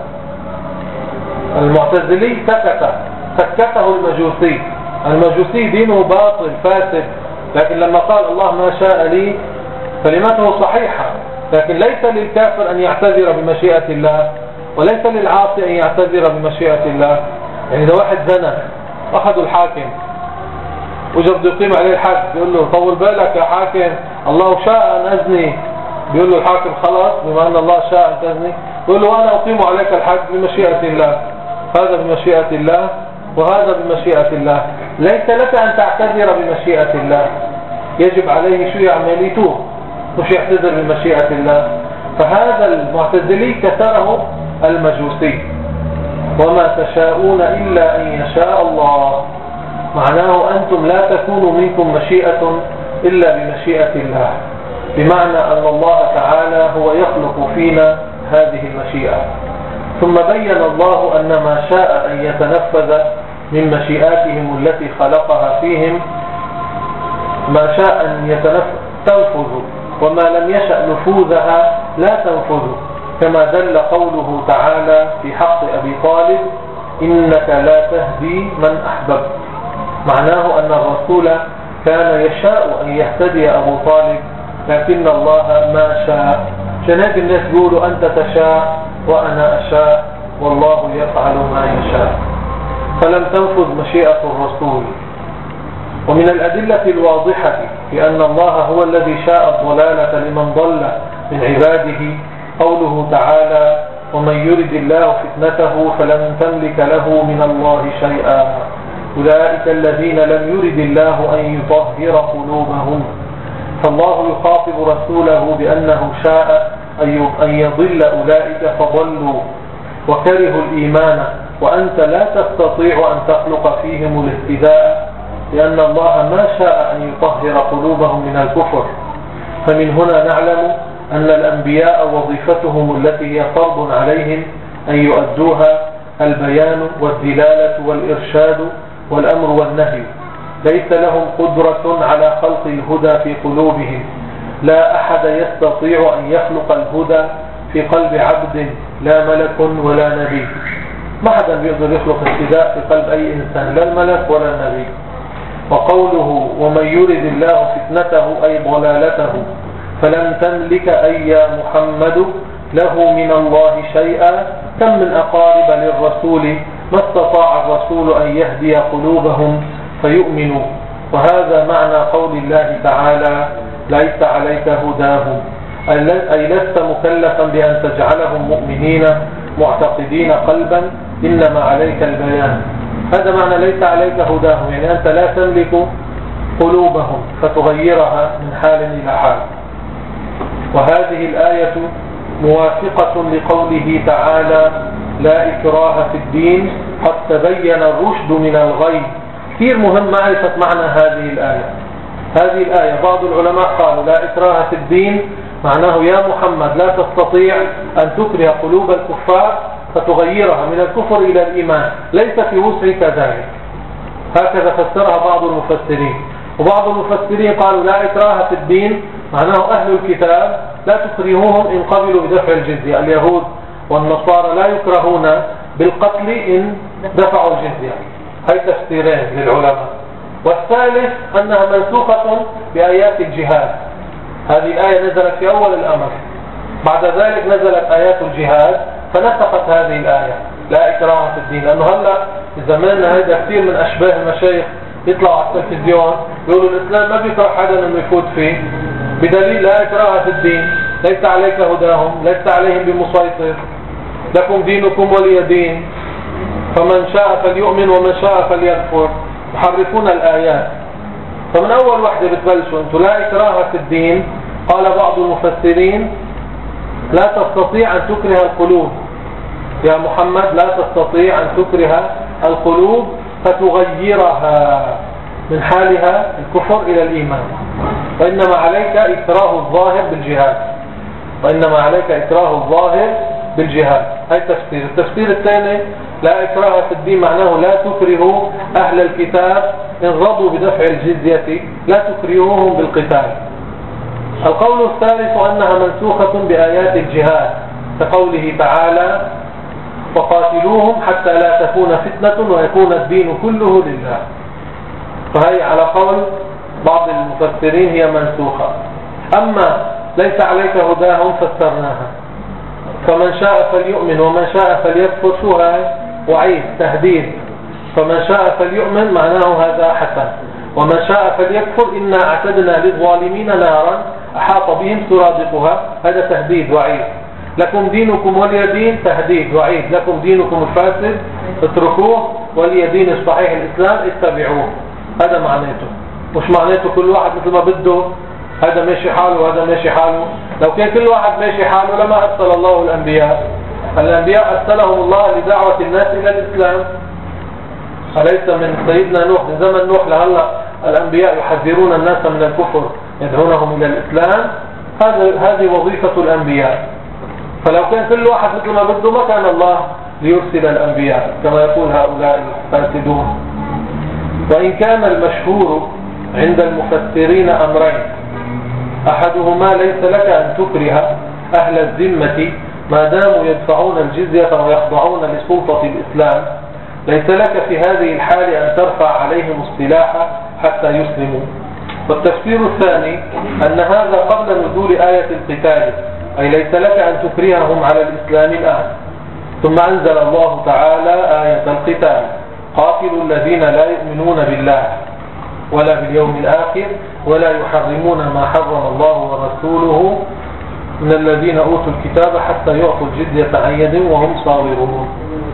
[SPEAKER 1] المعتزلي، سكت سكته المجوسي. المجوسي دينه باطل فاسد، لكن لما قال الله ما شاء لي كلمته صحيحة. لكن ليس للكافر أن يعتذر بمشيئة الله، وليس للعاصي أن يعتذر بمشيئة الله. يعني إذا واحد زنى أخذوا الحاكم وجب يقيم عليه الحد، بيقول له طول بالك يا حاكم الله شاء أن أزني، بيقول له الحاكم خلاص بما أن الله شاء أن تزني، بيقول له أنا أقيم عليك الحد بمشيئة الله. هذا بمشيئة الله وهذا بمشيئة الله. ليس لك أن تعتذر بمشيئة الله، يجب عليه شو يعمل يتوب مش يعتذر بمشيئة الله. فهذا المعتزلي كسره المجوسي. وما تشاءون إلا أن يشاء الله، معناه أنتم لا تكون منكم مشيئة إلا بمشيئة الله، بمعنى أن الله تعالى هو يخلق فينا هذه المشيئة. ثم بين الله أن ما شاء أن يتنفذ من مشيئاتهم التي خلقها فيهم ما شاء أن يتنفذ تنفذ، وما لم يشأ نفوذها لا تنفذ، كما دل قوله تعالى في حق أبي طالب إنك لا تهدي من أحببت. معناه أن الرسول كان يشاء أن يهتدي أبو طالب، لكن الله ما شاء. شنات الناس يقولوا أنت تشاء وأنا أشاء والله يفعل ما يشاء، فلم تنفذ مشيئة الرسول. ومن الأدلة الواضحة في أن الله هو الذي شاء الضلالة لمن ضل من عباده قوله تعالى ومن يرد الله فتنته فلن تملك له من الله شيئا أولئك الذين لم يرد الله أن يطهر قلوبهم. فالله يخاطب رسوله بأنه شاء أن يضل أولئك فضلوا وكرهوا الإيمان، وأنت لا تستطيع أن تخلق فيهم الاهتداء، لأن الله ما شاء أن يطهر قلوبهم من الكفر. فمن هنا نعلم أن الأنبياء وظيفتهم التي هي فرض عليهم أن يؤدوها البيان والدلالة والإرشاد والأمر والنهي. ليس لهم قدرة على خلق الهدى في قلوبهم، لا أحد يستطيع أن يخلق الهدى في قلب عبد، لا ملك ولا نبي. ما حدا بيقدر يخلق اهتداء في قلب أي إنسان، لا الملك ولا النبي. وقوله ومن يرد الله فتنته أي ضلالته فلن تملك أي يا محمد له من الله شيئا. كم من أقارب للرسول ما استطاع الرسول أن يهدي قلوبهم فيؤمنوا. وهذا معنى قول الله تعالى ليس عليك هداهم، أي لست مكلفا بأن تجعلهم مؤمنين معتقدين قلبا، إنما عليك البيان. هذا معنى ليس عليك هداهم، يعني أنت لا تملك قلوبهم فتغيرها من حال إلى حال. وهذه الآية موافقة لقوله تعالى لا إكراه في الدين قد تبين الرشد من الغي. كثير مهم معرفة معنى هذه الآية. هذه الآية بعض العلماء قالوا لا إكراه في الدين معناه يا محمد لا تستطيع أن تكره قلوب الكفار فتغيرها من الكفر إلى الإيمان، ليس في وسعك ذلك. هكذا فسرها بعض المفسرين. وبعض المفسرين قالوا لا إكراه في الدين معناه أهل الكتاب لا تكرهوهم إن قبلوا بدفع الجزية. اليهود والنصارى لا يكرهون بالقتل إن دفعوا الجزية. هاي تفسيرين للعلماء. والثالث أنها منسوخة بآيات الجهاد. هذه الآية نزلت في أول الأمر، بعد ذلك نزلت آيات الجهاد فنسخت هذه الآية لا إكراه في الدين. لأنه هلأ زماننا هذا كثير من أشباه المشايخ يطلعوا على التلفزيون يقولوا الإسلام ما بيكره حدا أنه يفوت فيه، بدليل لا إكراه في الدين، ليس عليك هداهم، ليس عليهم بمسيطر، لكم دينكم ولي دين، فمن شاء فليؤمن ومن شاء فليكفر. يحرفون الآيات. فمن أول وحدة بتبلشوا أنتم لا إكراه في الدين. قال بعض المفسرين لا تستطيع أن تكره القلوب يا محمد، لا تستطيع أن تكره القلوب فتغيرها من حالها الكفر إلى الإيمان، وإنما عليك إكراه الظاهر بالجهاد، وإنما عليك إكراه الظاهر بالجهاد. هاي تفسير. التفسير الثاني لا إكراه في الدين معناه لا تكرهوا أهل الكتاب إن رضوا بدفع الجزية، لا تكرهوهم بالقتال. القول الثالث أنها منسوخة بآيات الجهاد كقوله تعالى وقاتلوهم حتى لا تكون فتنة ويكون الدين كله لله. فهي على قول بعض المفسرين هي منسوخة. أما ليس عليك هداهم فسرناها فمن شاء فليؤمن ومن شاء فليكفر. شو هاي؟ وعيد تهديد. فمن شاء فليؤمن معناه هذا حسن، ومن شاء فليكفر إنا أعتدنا للظالمين نارا أحاط بهم سرادقها. هذا تهديد وعيد. لكم دينكم ولي دين، تهديد وعيد. لكم دينكم الفاسد اتركوه ولي دين الصحيح الإسلام اتبعوه. هذا معناته. مش معناته كل واحد مثل ما بده، هذا ماشي حاله وهذا ماشي حاله. لو كان كل واحد ماشي حاله لما أرسل الله الأنبياء. الأنبياء أرسلهم الله لدعوة الناس إلى الإسلام. أليس من سيدنا نوح من زمن نوح لهلا الأنبياء يحذرون الناس من الكفر يدعونهم إلى الإسلام؟ هذه وظيفة الأنبياء. فلو كان كل واحد مثل ما بده ما كان الله ليرسل الأنبياء كما يقول هؤلاء الفاسدون. وإن كان المشهور عند المفسرين أمرين: أحدهما ليس لك أن تكره أهل الذمة ما داموا يدفعون الجزية ويخضعون لسلطة الإسلام، ليس لك في هذه الحال أن ترفع عليهم السلاح حتى يسلموا. والتفسير الثاني أن هذا قبل نزول آية القتال، أي ليس لك أن تكرههم على الإسلام الآن. ثم أنزل الله تعالى آية القتال: قاتلوا الذين لا يؤمنون بالله ولا باليوم الآخر ولا يحرمون ما حرم الله ورسوله من الذين أوتوا الكتاب حتى يعطوا الجزية عن يد وهم صاغرون.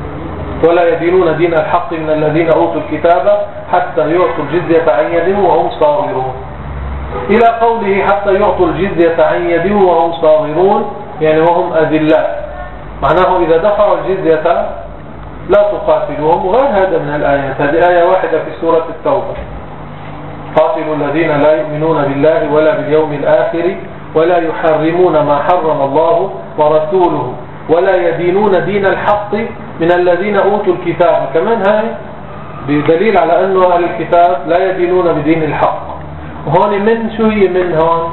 [SPEAKER 1] ولا يدينون دين الحق من الذين أوتوا الكتاب حتى يعطوا الجزية عن يد وهم صاغرون، إلى قوله حتى يعطوا الجزية عن يد وهم صاغرون، يعني وهم أذلاء. معناه إذا دفعوا الجزية لا تقاتلوهم. وغير هذا من الآيات. هذه آية واحدة في سورة التوبة: قاتلوا الذين لا يؤمنون بالله ولا باليوم الآخر ولا يحرمون ما حرم الله ورسوله ولا يدينون دين الحق من الذين أوتوا الكتاب. كمان هاي بدليل على أنه أهل الكتاب لا يدينون بدين الحق. وهون من شو هي من هون؟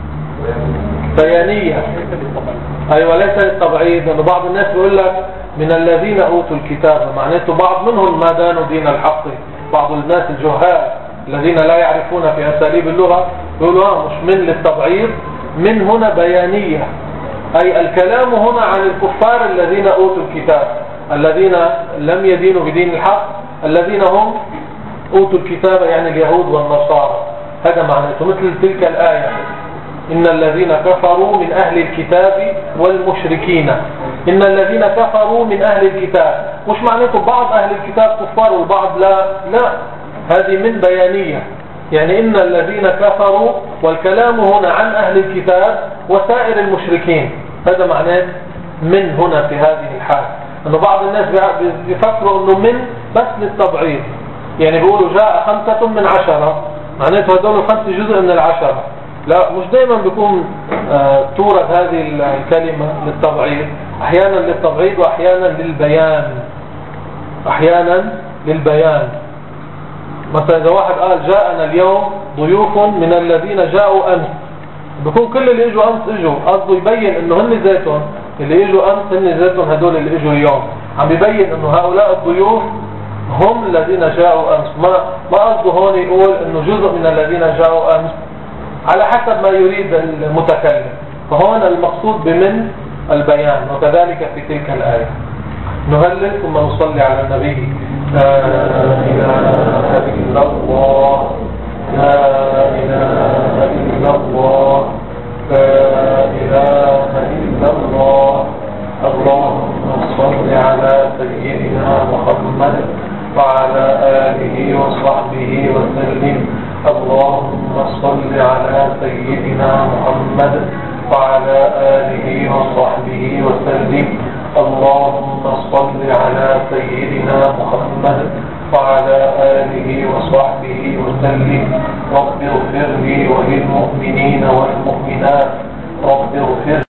[SPEAKER 1] بيانية. أيوة ليس للتبعيد. لأن بعض الناس بيقول لك من الذين أوتوا الكتاب، معناته بعض منهم ما دانوا دين الحق. بعض الناس الجهال الذين لا يعرفون في أساليب اللغة يقولوا آه مش من للتبعيد، من هنا بيانية، أي الكلام هنا عن الكفار الذين أوتوا الكتاب، الذين لم يدينوا بدين الحق، الذين هم أوتوا الكتاب يعني اليهود والنصارى. هذا معناته مثل تلك الآية: إن الذين كفروا من أهل الكتاب والمشركين. إن الذين كفروا من أهل الكتاب، مش معناته بعض أهل الكتاب كفار والبعض لا، لا، هذه من بيانية. يعني إن الذين كفروا، والكلام هنا عن أهل الكتاب وسائر المشركين. هذا معناه من هنا في هذه الحال. أنه بعض الناس بيفكروا أنه من بس للتبعيض، يعني بيقولوا جاء خمسة من عشرة، معناته هذول خمس جزء من العشرة. لا، مش دائما بيكون آه تورد هذه الكلمة للتبعيض. أحيانا للتبعيض وأحيانا للبيان. أحيانا للبيان. مثلا إذا واحد قال جاءنا اليوم ضيوف من الذين جاءوا أمس، بيكون كل اللي اجوا أمس اجوا، قصده يبين إنه هن ذاتهم اللي اجوا أمس هن ذاتهم هدول اللي اجوا اليوم. عم يبين إنه هؤلاء الضيوف هم الذين جاءوا أمس. ما ما قصده هون يقول إنه جزء من الذين جاءوا أمس، على حسب ما يريد المتكلم. فهون المقصود بمن البيان. وكذلك في تلك الآية نهلل ثم نصلي على النبي. لا إله إلا الله، لا إله إلا الله، لا إله إلا الله. اللهم صل على سيدنا محمد وعلى آله وصحبه وسلم. اللهم صل على سيدنا محمد وعلى آله وصحبه وسلم. اللهم صل على سيدنا محمد وعلى آله وصحبه وسلم. رب اغفر لي وللمؤمنين والمؤمنات. رب اغفر